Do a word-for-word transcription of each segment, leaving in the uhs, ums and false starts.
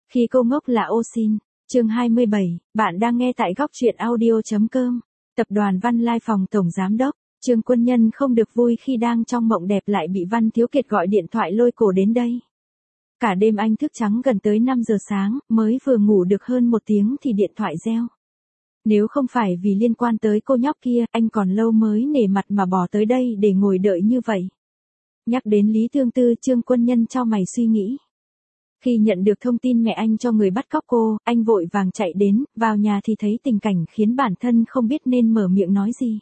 Khi cô ngốc là ô xin. Chương hai mươi bảy, bạn đang nghe tại góc truyện audio.com. Tập đoàn Văn Lai phòng tổng giám đốc, Trương Quân Nhân không được vui khi đang trong mộng đẹp lại bị Văn Thiếu Kiệt gọi điện thoại lôi cổ đến đây. Cả đêm anh thức trắng gần tới năm giờ sáng, mới vừa ngủ được hơn một tiếng thì điện thoại reo. Nếu không phải vì liên quan tới cô nhóc kia, anh còn lâu mới nể mặt mà bỏ tới đây để ngồi đợi như vậy. Nhắc đến Lý Thương Tư, Trương Quân Nhân chau mày suy nghĩ. Khi nhận được thông tin mẹ anh cho người bắt cóc cô, anh vội vàng chạy đến, vào nhà thì thấy tình cảnh khiến bản thân không biết nên mở miệng nói gì.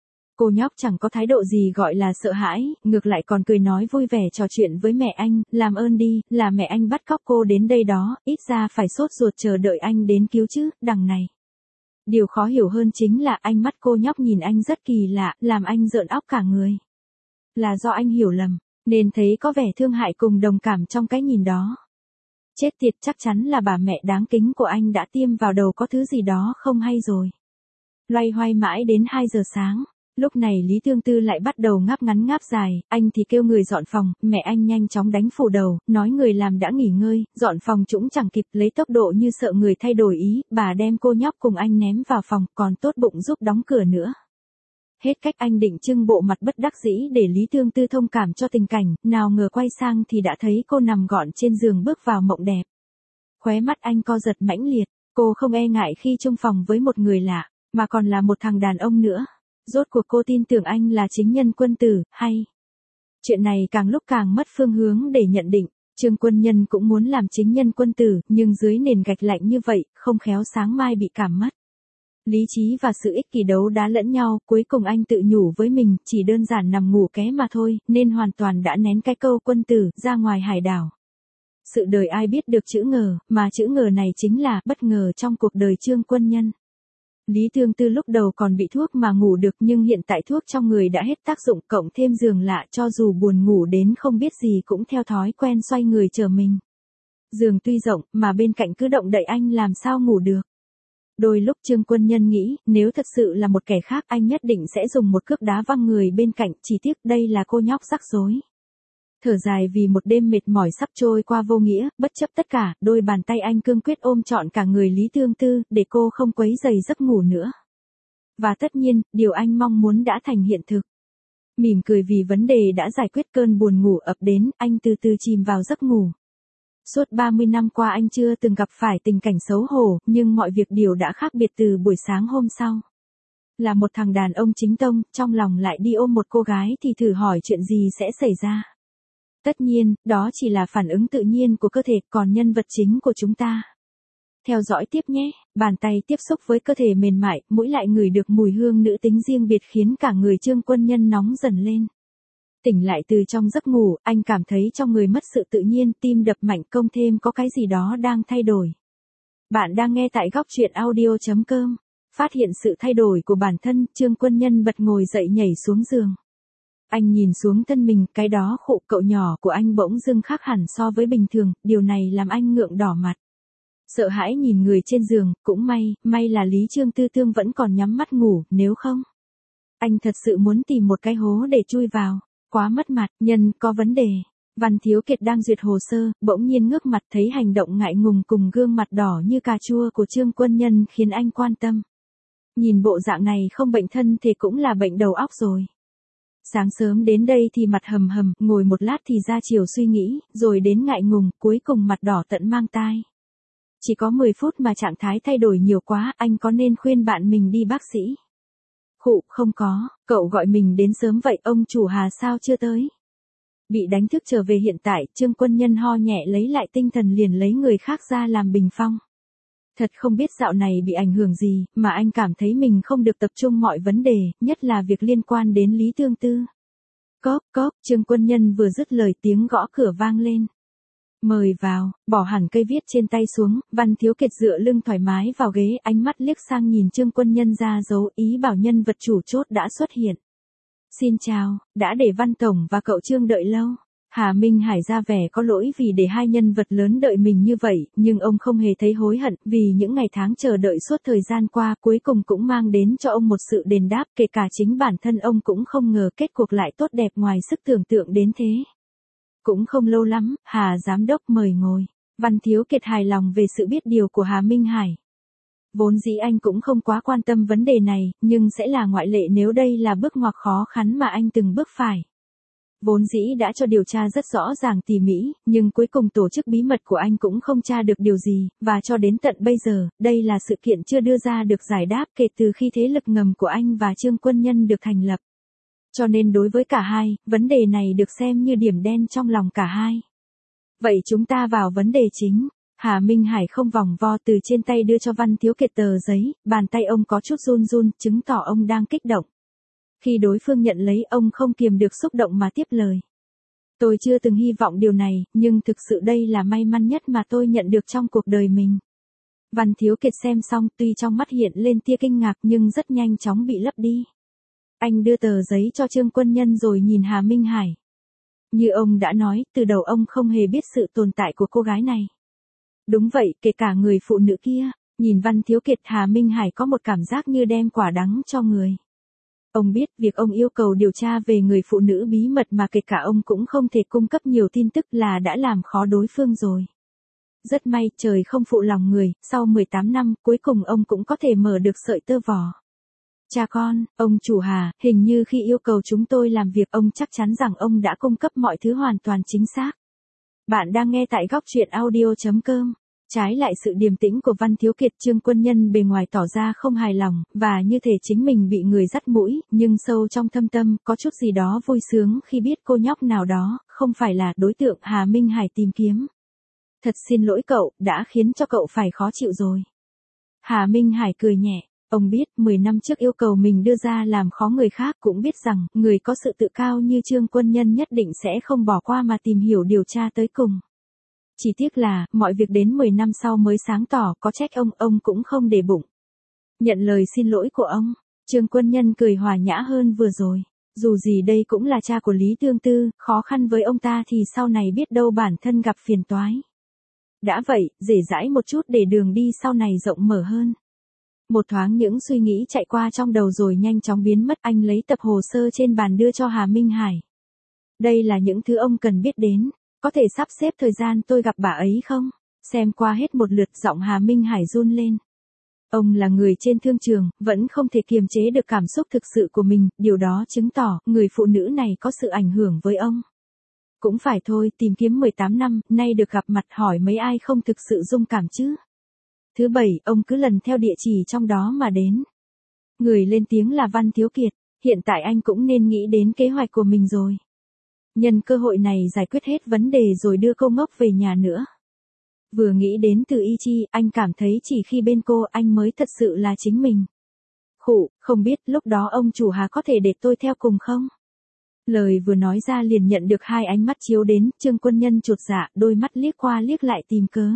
Cô nhóc chẳng có thái độ gì gọi là sợ hãi, ngược lại còn cười nói vui vẻ trò chuyện với mẹ anh, làm ơn đi, là mẹ anh bắt cóc cô đến đây đó, ít ra phải sốt ruột chờ đợi anh đến cứu chứ, đằng này. Điều khó hiểu hơn chính là ánh mắt cô nhóc nhìn anh rất kỳ lạ, làm anh rợn óc cả người. Là do anh hiểu lầm, nên thấy có vẻ thương hại cùng đồng cảm trong cái nhìn đó. Chết tiệt, chắc chắn là bà mẹ đáng kính của anh đã tiêm vào đầu có thứ gì đó không hay rồi. Loay hoay mãi đến hai giờ sáng, lúc này Lý Thương Tư lại bắt đầu ngáp ngắn ngáp dài, anh thì kêu người dọn phòng, mẹ anh nhanh chóng đánh phủ đầu, nói người làm đã nghỉ ngơi, dọn phòng cũng chẳng kịp, lấy tốc độ như sợ người thay đổi ý, bà đem cô nhóc cùng anh ném vào phòng, còn tốt bụng giúp đóng cửa nữa. Hết cách anh định trưng bộ mặt bất đắc dĩ để Lý Thương Tư thông cảm cho tình cảnh, nào ngờ quay sang thì đã thấy cô nằm gọn trên giường bước vào mộng đẹp. Khóe mắt anh co giật mãnh liệt, cô không e ngại khi chung phòng với một người lạ, mà còn là một thằng đàn ông nữa. Rốt cuộc cô tin tưởng anh là chính nhân quân tử, hay? Chuyện này càng lúc càng mất phương hướng để nhận định, Trương Quân Nhân cũng muốn làm chính nhân quân tử, nhưng dưới nền gạch lạnh như vậy, không khéo sáng mai bị cảm mất. Lý trí và sự ích kỷ đấu đá lẫn nhau, cuối cùng anh tự nhủ với mình, chỉ đơn giản nằm ngủ ké mà thôi, nên hoàn toàn đã nén cái câu quân tử ra ngoài hải đảo. Sự đời ai biết được chữ ngờ, mà chữ ngờ này chính là bất ngờ trong cuộc đời Trương Quân Nhân. Lý Thương Tư lúc đầu còn bị thuốc mà ngủ được, nhưng hiện tại thuốc trong người đã hết tác dụng, cộng thêm giường lạ, cho dù buồn ngủ đến không biết gì cũng theo thói quen xoay người chờ mình. Giường tuy rộng, mà bên cạnh cứ động đậy anh làm sao ngủ được. Đôi lúc Trương Quân Nhân nghĩ, nếu thật sự là một kẻ khác anh nhất định sẽ dùng một cước đá văng người bên cạnh, chỉ tiếc đây là cô nhóc rắc rối. Thở dài vì một đêm mệt mỏi sắp trôi qua vô nghĩa, bất chấp tất cả, đôi bàn tay anh cương quyết ôm trọn cả người Lý Thương Tư, để cô không quấy rầy giấc ngủ nữa. Và tất nhiên, điều anh mong muốn đã thành hiện thực. Mỉm cười vì vấn đề đã giải quyết, cơn buồn ngủ ập đến, anh từ từ chìm vào giấc ngủ. Suốt ba mươi năm qua anh chưa từng gặp phải tình cảnh xấu hổ, nhưng mọi việc đều đã khác biệt từ buổi sáng hôm sau. Là một thằng đàn ông chính tông, trong lòng lại đi ôm một cô gái thì thử hỏi chuyện gì sẽ xảy ra. Tất nhiên, đó chỉ là phản ứng tự nhiên của cơ thể, còn nhân vật chính của chúng ta. Theo dõi tiếp nhé, bàn tay tiếp xúc với cơ thể mềm mại, mũi lại ngửi được mùi hương nữ tính riêng biệt khiến cả người Trương Quân Nhân nóng dần lên. Tỉnh lại từ trong giấc ngủ, anh cảm thấy trong người mất sự tự nhiên, tim đập mạnh, công thêm có cái gì đó đang thay đổi. Bạn đang nghe tại góc truyện audio.com. Phát hiện sự thay đổi của bản thân, Trương Quân Nhân bật ngồi dậy nhảy xuống giường. Anh nhìn xuống thân mình, cái đó khụ cậu nhỏ của anh bỗng dưng khác hẳn so với bình thường, điều này làm anh ngượng đỏ mặt. Sợ hãi nhìn người trên giường, cũng may, may là Lý Trương Tư Tương vẫn còn nhắm mắt ngủ, nếu không. Anh thật sự muốn tìm một cái hố để chui vào. Quá mất mặt, nhân, có vấn đề. Văn Thiếu Kiệt đang duyệt hồ sơ, bỗng nhiên ngước mặt thấy hành động ngại ngùng cùng gương mặt đỏ như cà chua của Trương Quân Nhân khiến anh quan tâm. Nhìn bộ dạng này không bệnh thân thì cũng là bệnh đầu óc rồi. Sáng sớm đến đây thì mặt hầm hầm, ngồi một lát thì ra chiều suy nghĩ, rồi đến ngại ngùng, cuối cùng mặt đỏ tận mang tai. Chỉ có mười phút mà trạng thái thay đổi nhiều quá, anh có nên khuyên bạn mình đi bác sĩ? Khụ, không có, cậu gọi mình đến sớm vậy, ông chủ Hà sao chưa tới? Bị đánh thức trở về hiện tại, Trương Quân Nhân ho nhẹ lấy lại tinh thần liền lấy người khác ra làm bình phong. Thật không biết dạo này bị ảnh hưởng gì, mà anh cảm thấy mình không được tập trung mọi vấn đề, nhất là việc liên quan đến Lý Thương Tư. Cóp, cóp, Trương Quân Nhân vừa dứt lời tiếng gõ cửa vang lên. Mời vào, bỏ hẳn cây viết trên tay xuống, Văn Thiếu Kiệt dựa lưng thoải mái vào ghế, ánh mắt liếc sang nhìn Trương Quân Nhân ra dấu ý bảo nhân vật chủ chốt đã xuất hiện. Xin chào, đã để Văn Tổng và cậu Trương đợi lâu. Hà Minh Hải ra vẻ có lỗi vì để hai nhân vật lớn đợi mình như vậy, nhưng ông không hề thấy hối hận, vì những ngày tháng chờ đợi suốt thời gian qua cuối cùng cũng mang đến cho ông một sự đền đáp, kể cả chính bản thân ông cũng không ngờ kết cuộc lại tốt đẹp ngoài sức tưởng tượng đến thế. Cũng không lâu lắm, Hà Giám Đốc mời ngồi. Văn Thiếu Kiệt hài lòng về sự biết điều của Hà Minh Hải. Vốn dĩ anh cũng không quá quan tâm vấn đề này, nhưng sẽ là ngoại lệ nếu đây là bước ngoặt khó khăn mà anh từng bước phải. Vốn dĩ đã cho điều tra rất rõ ràng tỉ mỉ, nhưng cuối cùng tổ chức bí mật của anh cũng không tra được điều gì, và cho đến tận bây giờ, đây là sự kiện chưa đưa ra được giải đáp kể từ khi thế lực ngầm của anh và Trương Quân Nhân được thành lập. Cho nên đối với cả hai, vấn đề này được xem như điểm đen trong lòng cả hai. Vậy chúng ta vào vấn đề chính. Hà Minh Hải không vòng vo từ trên tay đưa cho Văn Thiếu Kiệt tờ giấy, bàn tay ông có chút run run, chứng tỏ ông đang kích động. Khi đối phương nhận lấy, ông không kiềm được xúc động mà tiếp lời. Tôi chưa từng hy vọng điều này, nhưng thực sự đây là may mắn nhất mà tôi nhận được trong cuộc đời mình. Văn Thiếu Kiệt xem xong, tuy trong mắt hiện lên tia kinh ngạc nhưng rất nhanh chóng bị lấp đi. Anh đưa tờ giấy cho Trương Quân Nhân rồi nhìn Hà Minh Hải. Như ông đã nói, từ đầu ông không hề biết sự tồn tại của cô gái này. Đúng vậy, kể cả người phụ nữ kia. Nhìn Văn Thiếu Kiệt, Hà Minh Hải có một cảm giác như đem quả đắng cho người. Ông biết việc ông yêu cầu điều tra về người phụ nữ bí mật mà kể cả ông cũng không thể cung cấp nhiều tin tức là đã làm khó đối phương rồi. Rất may trời không phụ lòng người, sau mười tám năm, cuối cùng ông cũng có thể mở được sợi tơ vò. Cha con, ông chủ Hà, hình như khi yêu cầu chúng tôi làm việc ông chắc chắn rằng ông đã cung cấp mọi thứ hoàn toàn chính xác. Bạn đang nghe tại góc truyện audio chấm com. Trái lại sự điềm tĩnh của Văn Thiếu Kiệt, Trương Quân Nhân bề ngoài tỏ ra không hài lòng, và như thể chính mình bị người dắt mũi, nhưng sâu trong thâm tâm, có chút gì đó vui sướng khi biết cô nhóc nào đó, không phải là đối tượng Hà Minh Hải tìm kiếm. Thật xin lỗi cậu, đã khiến cho cậu phải khó chịu rồi. Hà Minh Hải cười nhẹ. Ông biết, mười năm trước yêu cầu mình đưa ra làm khó người khác, cũng biết rằng, người có sự tự cao như Trương Quân Nhân nhất định sẽ không bỏ qua mà tìm hiểu điều tra tới cùng. Chỉ tiếc là, mọi việc đến mười năm sau mới sáng tỏ, có trách ông, ông cũng không để bụng. Nhận lời xin lỗi của ông, Trương Quân Nhân cười hòa nhã hơn vừa rồi. Dù gì đây cũng là cha của Lý Tương Tư, khó khăn với ông ta thì sau này biết đâu bản thân gặp phiền toái. Đã vậy, dễ dãi một chút để đường đi sau này rộng mở hơn. Một thoáng những suy nghĩ chạy qua trong đầu rồi nhanh chóng biến mất, anh lấy tập hồ sơ trên bàn đưa cho Hà Minh Hải. Đây là những thứ ông cần biết đến, có thể sắp xếp thời gian tôi gặp bà ấy không? Xem qua hết một lượt, giọng Hà Minh Hải run lên. Ông là người trên thương trường, vẫn không thể kiềm chế được cảm xúc thực sự của mình, điều đó chứng tỏ người phụ nữ này có sự ảnh hưởng với ông. Cũng phải thôi, tìm kiếm mười tám năm, nay được gặp mặt hỏi mấy ai không thực sự dung cảm chứ. Thứ bảy, ông cứ lần theo địa chỉ trong đó mà đến. Người lên tiếng là Văn Thiếu Kiệt, hiện tại anh cũng nên nghĩ đến kế hoạch của mình rồi. Nhân cơ hội này giải quyết hết vấn đề rồi đưa cô ngốc về nhà nữa. Vừa nghĩ đến Từ Y Chi, anh cảm thấy chỉ khi bên cô anh mới thật sự là chính mình. Khụ, không biết lúc đó ông chủ Hà có thể để tôi theo cùng không? Lời vừa nói ra liền nhận được hai ánh mắt chiếu đến, Trương Quân Nhân chột dạ, đôi mắt liếc qua liếc lại tìm cớ.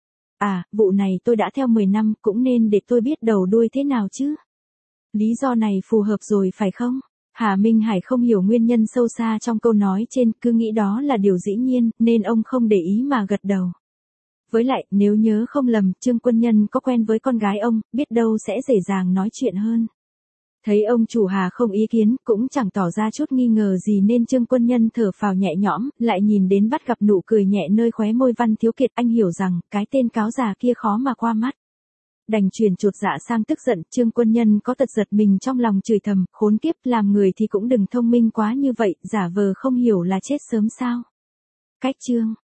À, vụ này tôi đã theo mười năm, cũng nên để tôi biết đầu đuôi thế nào chứ. Lý do này phù hợp rồi phải không? Hà Minh Hải không hiểu nguyên nhân sâu xa trong câu nói trên, cứ nghĩ đó là điều dĩ nhiên, nên ông không để ý mà gật đầu. Với lại, nếu nhớ không lầm, Trương Quân Nhân có quen với con gái ông, biết đâu sẽ dễ dàng nói chuyện hơn. Thấy ông chủ Hà không ý kiến, cũng chẳng tỏ ra chút nghi ngờ gì nên Trương Quân Nhân thở phào nhẹ nhõm, lại nhìn đến bắt gặp nụ cười nhẹ nơi khóe môi Văn Thiếu Kiệt, anh hiểu rằng, cái tên cáo già kia khó mà qua mắt. Đành chuyển chột dạ sang tức giận, Trương Quân Nhân có tật giật mình trong lòng chửi thầm, khốn kiếp, làm người thì cũng đừng thông minh quá như vậy, giả vờ không hiểu là chết sớm sao. Cách chương